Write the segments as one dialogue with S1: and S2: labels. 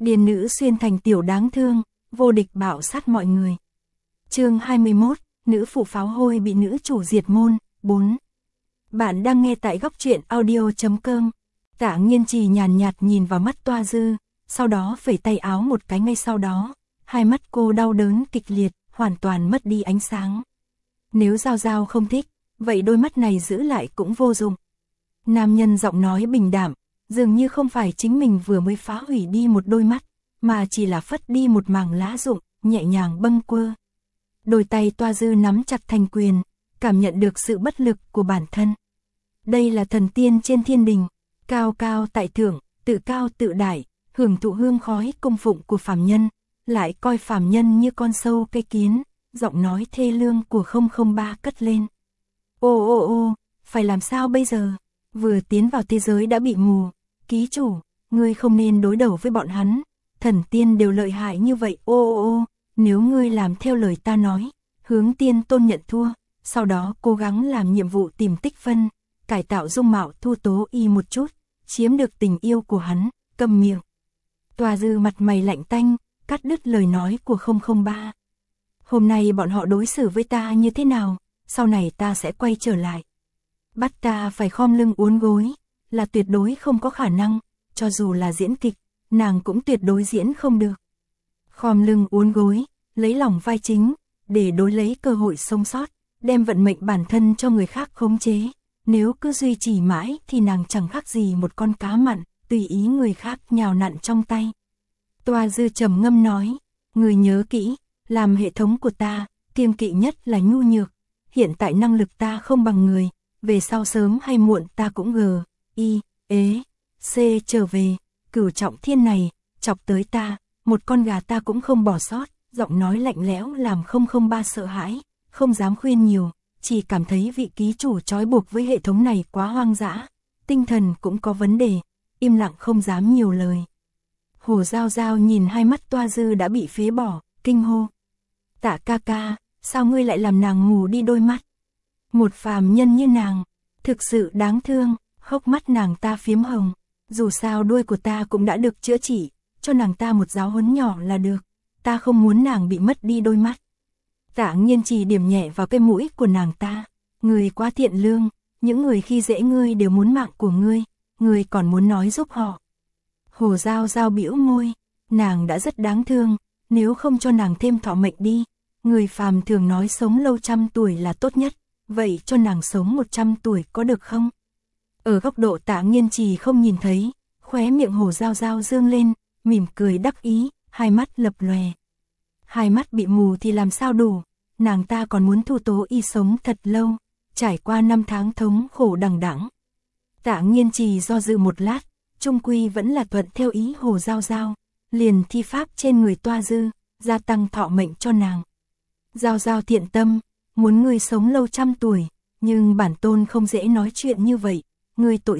S1: Điền nữ xuyên thành tiểu đáng thương, vô địch bạo sát mọi người. Chương 21, nữ phụ pháo hôi bị nữ chủ diệt môn, 4. Bạn đang nghe tại góc truyện audio.com. Tạ Nghiên Trì nhàn nhạt nhìn vào mắt Toa Dư, sau đó phẩy tay áo một cái, ngay sau đó, hai mắt cô đau đớn kịch liệt, hoàn toàn mất đi ánh sáng. Nếu Giao Giao không thích, vậy đôi mắt này giữ lại cũng vô dụng. Nam nhân giọng nói bình đạm, dường như không phải chính mình vừa mới phá hủy đi một đôi mắt, mà chỉ là phất đi một mảng lá rụng, nhẹ nhàng bâng quơ. Đôi tay Toa Dư nắm chặt thành quyền, cảm nhận được sự bất lực của bản thân. Đây là thần tiên trên thiên đình, cao cao tại thượng, tự cao tự đại, hưởng thụ hương khói cung phụng của phàm nhân, lại coi phàm nhân như con sâu cây kiến, giọng nói thê lương của 003 cất lên. Ô, phải làm sao bây giờ? Vừa tiến vào thế giới đã bị mù, ký chủ, ngươi không nên đối đầu với bọn hắn, thần tiên đều lợi hại như vậy. Ô, nếu ngươi làm theo lời ta nói, hướng tiên tôn nhận thua, sau đó cố gắng làm nhiệm vụ tìm tích phân, cải tạo dung mạo Thu Tố Y một chút, chiếm được tình yêu của hắn, câm miệng. Toa Dư mặt mày lạnh tanh, cắt đứt lời nói của 003. Hôm nay bọn họ đối xử với ta như thế nào, sau này ta sẽ quay trở lại. Bắt ta phải khom lưng uốn gối, là tuyệt đối không có khả năng, cho dù là diễn kịch, nàng cũng tuyệt đối diễn không được. Khom lưng uốn gối, lấy lòng vai chính, để đối lấy cơ hội sống sót, đem vận mệnh bản thân cho người khác khống chế. Nếu cứ duy trì mãi thì nàng chẳng khác gì một con cá mặn, tùy ý người khác nhào nặn trong tay. Toa Dư trầm ngâm nói, người nhớ kỹ, làm hệ thống của ta, kiêng kỵ nhất là nhu nhược. Hiện tại năng lực ta không bằng người, về sau sớm hay muộn ta cũng C trở về. Cửu trọng thiên này, chọc tới ta, một con gà ta cũng không bỏ sót. Giọng nói lạnh lẽo làm 003 sợ hãi, không dám khuyên nhiều, chỉ cảm thấy vị ký chủ trói buộc với hệ thống này quá hoang dã, tinh thần cũng có vấn đề, im lặng không dám nhiều lời. Hồ Giao Giao nhìn hai mắt Toa Dư đã bị phế bỏ, kinh hô. Tạ ca ca, sao ngươi lại làm nàng mù đi đôi mắt? Một phàm nhân như nàng, thực sự đáng thương, hốc mắt nàng ta phiếm hồng. Dù sao đuôi của ta cũng đã được chữa trị, cho nàng ta một giáo huấn nhỏ là được. Ta không muốn nàng bị mất đi đôi mắt. Tạ Nghiên Trì điểm nhẹ vào cái mũi của nàng ta. Ngươi quá thiện lương, những người khi dễ ngươi đều muốn mạng của ngươi còn muốn nói giúp họ. Hồ Giao Giao bĩu môi, nàng đã rất đáng thương, nếu không cho nàng thêm thọ mệnh đi. Người phàm thường nói sống lâu 100 tuổi là tốt nhất, vậy cho nàng sống 100 tuổi có được không? Ở góc độ Tạ Nghiên Trì không nhìn thấy, khóe miệng Hồ Giao Giao dương lên, mỉm cười đắc ý, hai mắt lập lòe. Hai mắt bị mù thì làm sao đủ, nàng ta còn muốn Thu Tố Y sống thật lâu, trải qua 5 tháng thống khổ đằng đẵng. Tạ Nghiên Trì do dự một lát, chung quy vẫn là thuận theo ý Hồ Giao Giao, liền thi pháp trên người Toa Dư, gia tăng thọ mệnh cho nàng. Giao Giao thiện tâm, muốn ngươi sống lâu 100 tuổi, nhưng bản tôn không dễ nói chuyện như vậy, ngươi tội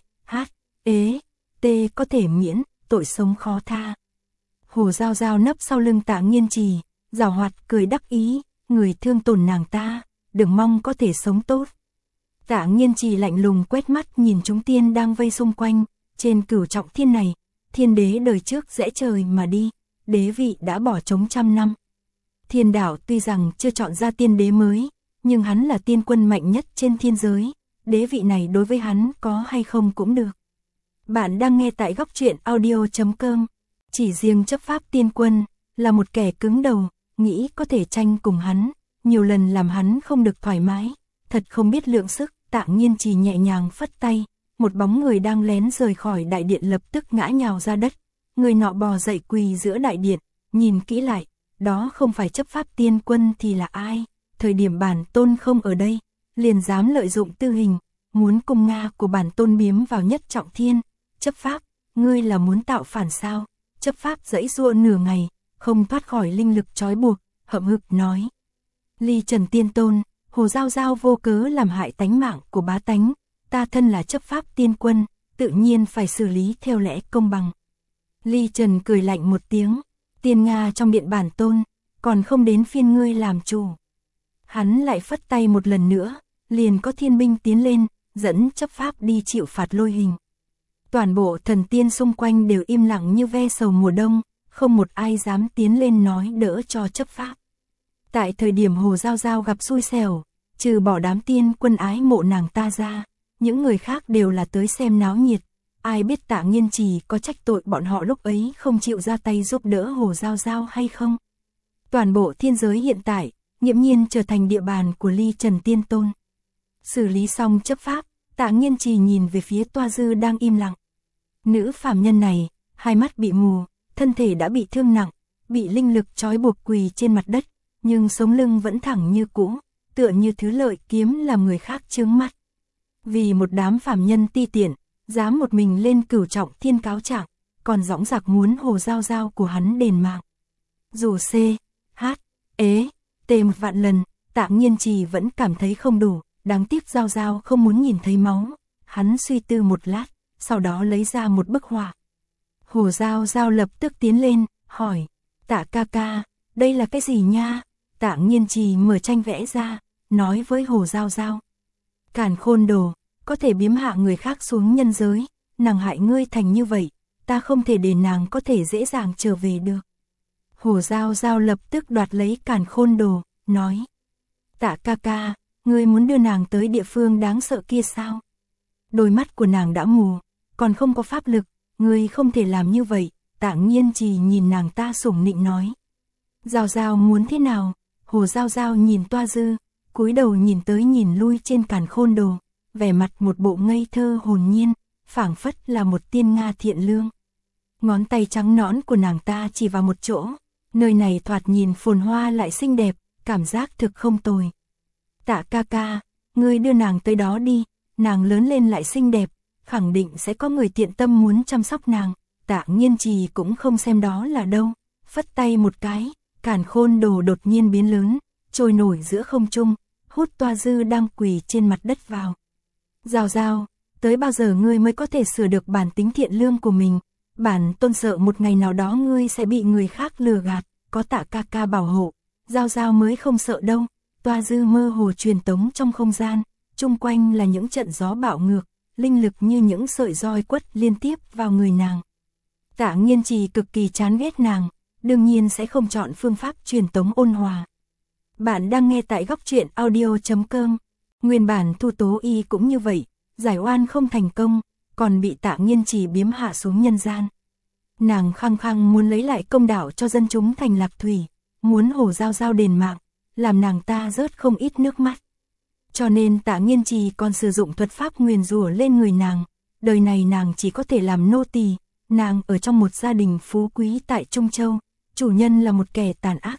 S1: T có thể miễn, tội sống khó tha. Hồ Giao Giao nấp sau lưng Tạ Nghiên Trì, giảo hoạt cười đắc ý, người thương tổn nàng ta, đừng mong có thể sống tốt. Tạ Nghiên Trì lạnh lùng quét mắt nhìn chúng tiên đang vây xung quanh, trên cửu trọng thiên này, thiên đế đời trước rẽ trời mà đi, đế vị đã bỏ trống 100 năm. Thiên đảo tuy rằng chưa chọn ra tiên đế mới, nhưng hắn là tiên quân mạnh nhất trên thiên giới, đế vị này đối với hắn có hay không cũng được. Bạn đang nghe tại góc truyện audio.com. Chỉ riêng chấp pháp tiên quân, là một kẻ cứng đầu, nghĩ có thể tranh cùng hắn, nhiều lần làm hắn không được thoải mái, thật không biết lượng sức. Tạ Nghiên Trì nhẹ nhàng phất tay, một bóng người đang lén rời khỏi đại điện lập tức ngã nhào ra đất, người nọ bò dậy quỳ giữa đại điện, nhìn kỹ lại, đó không phải chấp pháp tiên quân thì là ai, thời điểm bản tôn không ở đây, liền dám lợi dụng tư hình, muốn cung Nga của bản tôn biếm vào nhất trọng thiên. Chấp pháp, ngươi là muốn tạo phản sao? Chấp pháp giãy giụa nửa ngày, không thoát khỏi linh lực trói buộc, hậm hực nói. Ly Trần Tiên Tôn, Hồ Giao Giao vô cớ làm hại tánh mạng của bá tánh, ta thân là chấp pháp tiên quân, tự nhiên phải xử lý theo lẽ công bằng. Ly Trần cười lạnh một tiếng, tiên Nga trong điện bản tôn, còn không đến phiên ngươi làm chủ. Hắn lại phất tay một lần nữa, liền có thiên binh tiến lên, dẫn chấp pháp đi chịu phạt lôi hình. Toàn bộ thần tiên xung quanh đều im lặng như ve sầu mùa đông, không một ai dám tiến lên nói đỡ cho chấp pháp. Tại thời điểm Hồ Giao Giao gặp xui xẻo, trừ bỏ đám tiên quân ái mộ nàng ta ra, những người khác đều là tới xem náo nhiệt. Ai biết Tạ Nghiên Trì có trách tội bọn họ lúc ấy không chịu ra tay giúp đỡ Hồ Giao Giao hay không? Toàn bộ thiên giới hiện tại, nghiễm nhiên trở thành địa bàn của Ly Trần Tiên Tôn. Xử lý xong chấp pháp, Tạ Nghiên Trì nhìn về phía Toa Dư đang im lặng. Nữ phàm nhân này, hai mắt bị mù, thân thể đã bị thương nặng, bị linh lực trói buộc quỳ trên mặt đất, nhưng sống lưng vẫn thẳng như cũ, tựa như thứ lợi kiếm làm người khác chướng mắt. Vì một đám phàm nhân ti tiện, dám một mình lên Cửu Trọng Thiên cáo trạng, còn dõng dạc muốn Hồ Giao Giao của hắn đền mạng. Dù C, H, ế, T một vạn lần, Tạ Nghiên Trì vẫn cảm thấy không đủ, đáng tiếc Giao Giao không muốn nhìn thấy máu. Hắn suy tư một lát, sau đó lấy ra một bức họa. Hồ Giao Giao lập tức tiến lên, hỏi, Tạ ca ca, đây là cái gì nha? Tạ Nghiên Trì mở tranh vẽ ra, nói với Hồ Giao Giao. Càn Khôn Đồ, có thể biếm hạ người khác xuống nhân giới, nàng hại ngươi thành như vậy, ta không thể để nàng có thể dễ dàng trở về được. Hồ Giao Giao lập tức đoạt lấy Càn Khôn Đồ, nói, Tạ ca ca, ngươi muốn đưa nàng tới địa phương đáng sợ kia sao? Đôi mắt của nàng đã mù, còn không có pháp lực, ngươi không thể làm như vậy. Tạ Nghiên Trì nhìn nàng ta sủng nịnh nói. Giao Giao muốn thế nào? Hồ Giao Giao nhìn Toa Dư, cúi đầu nhìn tới nhìn lui trên Càn Khôn Đồ, vẻ mặt một bộ ngây thơ hồn nhiên, phảng phất là một tiên Nga thiện lương. Ngón tay trắng nõn của nàng ta chỉ vào một chỗ, nơi này thoạt nhìn phồn hoa lại xinh đẹp, cảm giác thực không tồi. Tạ ca ca, ngươi đưa nàng tới đó đi, nàng lớn lên lại xinh đẹp, khẳng định sẽ có người tiện tâm muốn chăm sóc nàng. Tạ Nghiên Trì cũng không xem đó là đâu, phất tay một cái, Càn Khôn Đồ đột nhiên biến lớn, trôi nổi giữa không trung, hút Toa Dư đang quỳ trên mặt đất vào. Giao Giao, tới bao giờ ngươi mới có thể sửa được bản tính thiện lương của mình? Bản tôn sợ một ngày nào đó ngươi sẽ bị người khác lừa gạt, có Tạ ca ca bảo hộ, Giao Giao mới không sợ đâu. Toa Dư mơ hồ truyền tống trong không gian, chung quanh là những trận gió bạo ngược, linh lực như những sợi roi quất liên tiếp vào người nàng. Tạ Nghiên Trì cực kỳ chán ghét nàng, đương nhiên sẽ không chọn phương pháp truyền tống ôn hòa. Bạn đang nghe tại Góc Truyện Audio.com. Nguyên bản Thu Tố Y cũng như vậy, giải oan không thành công, còn bị Tạ Nghiên Trì biếm hạ xuống nhân gian. Nàng khăng khăng muốn lấy lại công đạo cho dân chúng thành Lạc Thủy, muốn Hồ Giao Giao đền mạng, làm nàng ta rớt không ít nước mắt. Cho nên Tạ Nghiên Trì còn sử dụng thuật pháp nguyền rủa lên người nàng, đời này nàng chỉ có thể làm nô tỳ. Nàng ở trong một gia đình phú quý tại Trung Châu, chủ nhân là một kẻ tàn ác,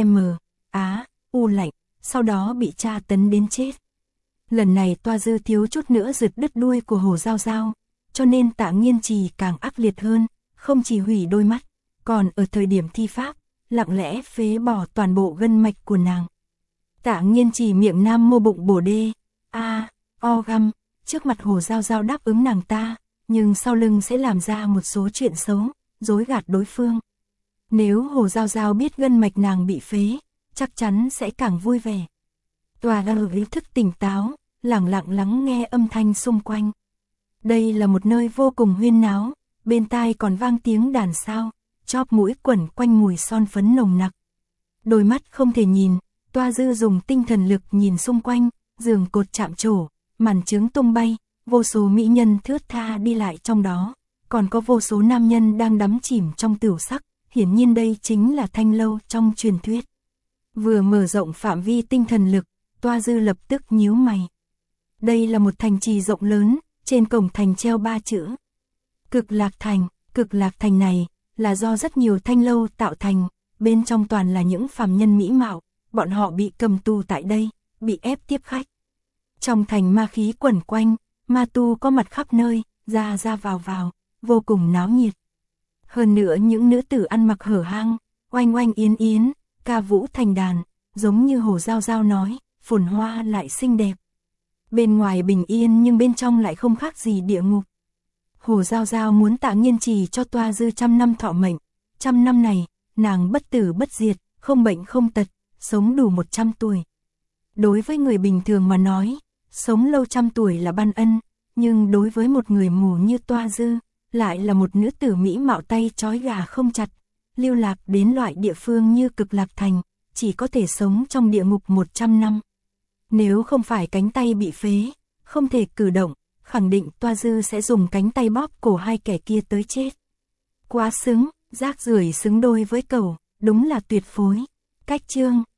S1: U lạnh, sau đó bị tra tấn đến chết. Lần này Toa Dư thiếu chút nữa giật đứt đuôi của Hồ Giao Giao, cho nên Tạ Nghiên Trì càng ác liệt hơn, không chỉ hủy đôi mắt, còn ở thời điểm thi pháp, lặng lẽ phế bỏ toàn bộ gân mạch của nàng. Tạ Nghiên Trì miệng nam mô bụng bổ đê, găm, trước mặt Hồ Giao Giao đáp ứng nàng ta, nhưng sau lưng sẽ làm ra một số chuyện xấu, dối gạt đối phương. Nếu Hồ Giao Giao biết gân mạch nàng bị phế, chắc chắn sẽ càng vui vẻ. Toa Dư ý thức tỉnh táo, lặng lặng lắng nghe âm thanh xung quanh. Đây là một nơi vô cùng huyên náo, bên tai còn vang tiếng đàn sao, chóp mũi quẩn quanh mùi son phấn nồng nặc. Đôi mắt không thể nhìn, Toa Dư dùng tinh thần lực nhìn xung quanh, giường cột chạm trổ, màn trướng tung bay, vô số mỹ nhân thướt tha đi lại trong đó, còn có vô số nam nhân đang đắm chìm trong tửu sắc, hiển nhiên đây chính là Thanh Lâu trong truyền thuyết. Vừa mở rộng phạm vi tinh thần lực, Toa Dư lập tức nhíu mày. Đây là một thành trì rộng lớn, trên cổng thành treo 3 chữ. Cực Lạc Thành này là do rất nhiều thanh lâu tạo thành, bên trong toàn là những phàm nhân mỹ mạo, bọn họ bị cầm tù tại đây, bị ép tiếp khách. Trong thành ma khí quẩn quanh, ma tu có mặt khắp nơi, ra vào, vô cùng náo nhiệt. Hơn nữa những nữ tử ăn mặc hở hang, oanh oanh yến yến, ca vũ thành đàn, giống như Hồ Giao Giao nói, phồn hoa lại xinh đẹp. Bên ngoài bình yên nhưng bên trong lại không khác gì địa ngục. Hồ Giao Giao muốn Tạ Nghiên Trì cho Toa Dư 100 năm thọ mệnh, 100 năm này, nàng bất tử bất diệt, không bệnh không tật, sống đủ 100 tuổi. Đối với người bình thường mà nói, sống lâu 100 tuổi là ban ân, nhưng đối với một người mù như Toa Dư, lại là một nữ tử mỹ mạo tay trói gà không chặt, lưu lạc đến loại địa phương như Cực Lạc Thành, chỉ có thể sống trong địa ngục 100 năm. Nếu không phải cánh tay bị phế, không thể cử động, khẳng định Toa Dư sẽ dùng cánh tay bóp cổ hai kẻ kia tới chết. Quá xứng, rác rưởi xứng đôi với cẩu, đúng là tuyệt phối. Cách chương